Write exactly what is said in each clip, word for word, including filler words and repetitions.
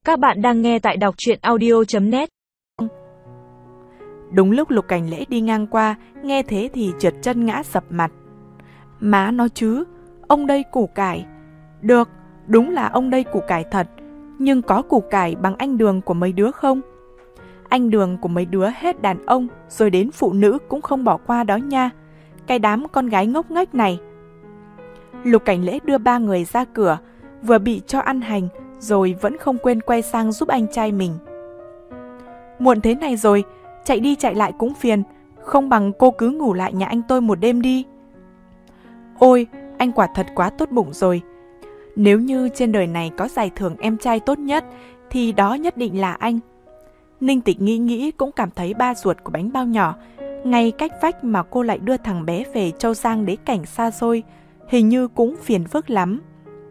Các bạn đang nghe tại đọc truyện audio chấm net. Đúng lúc Lục Cảnh Lễ đi ngang qua, nghe thế thì trượt chân ngã sập mặt. Má nó chứ, ông đây củ cải. Được, đúng là ông đây củ cải thật, nhưng có củ cải bằng anh Đường của mấy đứa không? Anh Đường của mấy đứa hết đàn ông, rồi đến phụ nữ cũng không bỏ qua đó nha. Cái đám con gái ngốc nghếch này. Lục Cảnh Lễ đưa ba người ra cửa, vừa bị cho ăn hành, rồi vẫn không quên quay sang giúp anh trai mình. Muộn thế này rồi, chạy đi chạy lại cũng phiền, không bằng cô cứ ngủ lại nhà anh tôi một đêm đi. Ôi, anh quả thật quá tốt bụng rồi. Nếu như trên đời này có giải thưởng em trai tốt nhất, thì đó nhất định là anh. Ninh Tịch nghĩ nghĩ cũng cảm thấy ba ruột của bánh bao nhỏ, ngay cách vách mà cô lại đưa thằng bé về Châu Giang đế cảnh xa xôi, hình như cũng phiền phức lắm.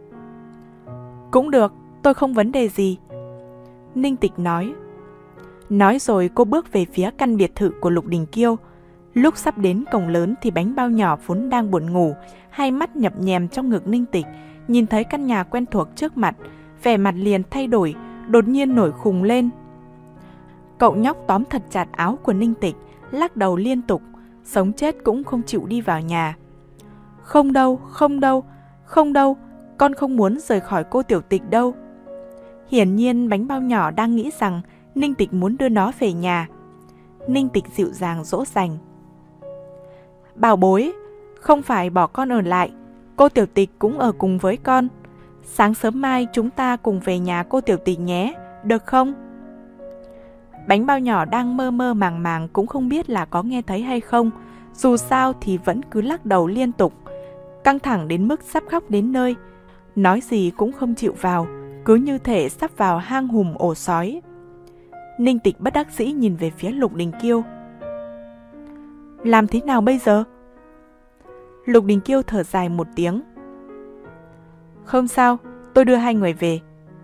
Cũng được, tôi không vấn đề gì. Ninh Tịch nói. Nói rồi cô bước về phía căn biệt thự của Lục Đình Kiêu. Lúc sắp đến cổng lớn thì bánh bao nhỏ vốn đang buồn ngủ, hai mắt nhập nhèm trong ngực Ninh Tịch, nhìn thấy căn nhà quen thuộc trước mặt, vẻ mặt liền thay đổi, đột nhiên nổi khùng lên. Cậu nhóc tóm thật chặt áo của Ninh Tịch, lắc đầu liên tục, sống chết cũng không chịu đi vào nhà. Không đâu, không đâu, không đâu, con không muốn rời khỏi cô Tiểu Tịch đâu. Hiển nhiên bánh bao nhỏ đang nghĩ rằng Ninh Tịch muốn đưa nó về nhà. Ninh Tịch dịu dàng dỗ dành. Bảo bối, không phải bỏ con ở lại, cô Tiểu Tịch cũng ở cùng với con. Sáng sớm mai chúng ta cùng về nhà cô Tiểu Tịch nhé, được không? Bánh bao nhỏ đang mơ mơ màng màng cũng không biết là có nghe thấy hay không, dù sao thì vẫn cứ lắc đầu liên tục, căng thẳng đến mức sắp khóc đến nơi, nói gì cũng không chịu vào, cứ như thể sắp vào hang hùm ổ sói. Ninh Tịch bất đắc dĩ nhìn về phía Lục Đình Kiêu. Làm thế nào bây giờ? Lục Đình Kiêu thở dài một tiếng. Không sao, tôi đưa hai người về.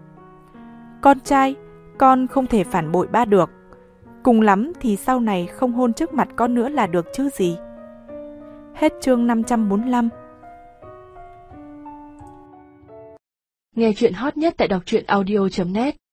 Con trai, con không thể phản bội ba được. Cùng lắm thì sau này không hôn trước mặt con nữa là được chứ gì. Hết chương năm trăm bốn mươi lăm. Nghe chuyện hot nhất tại đọc truyện audio chấm net.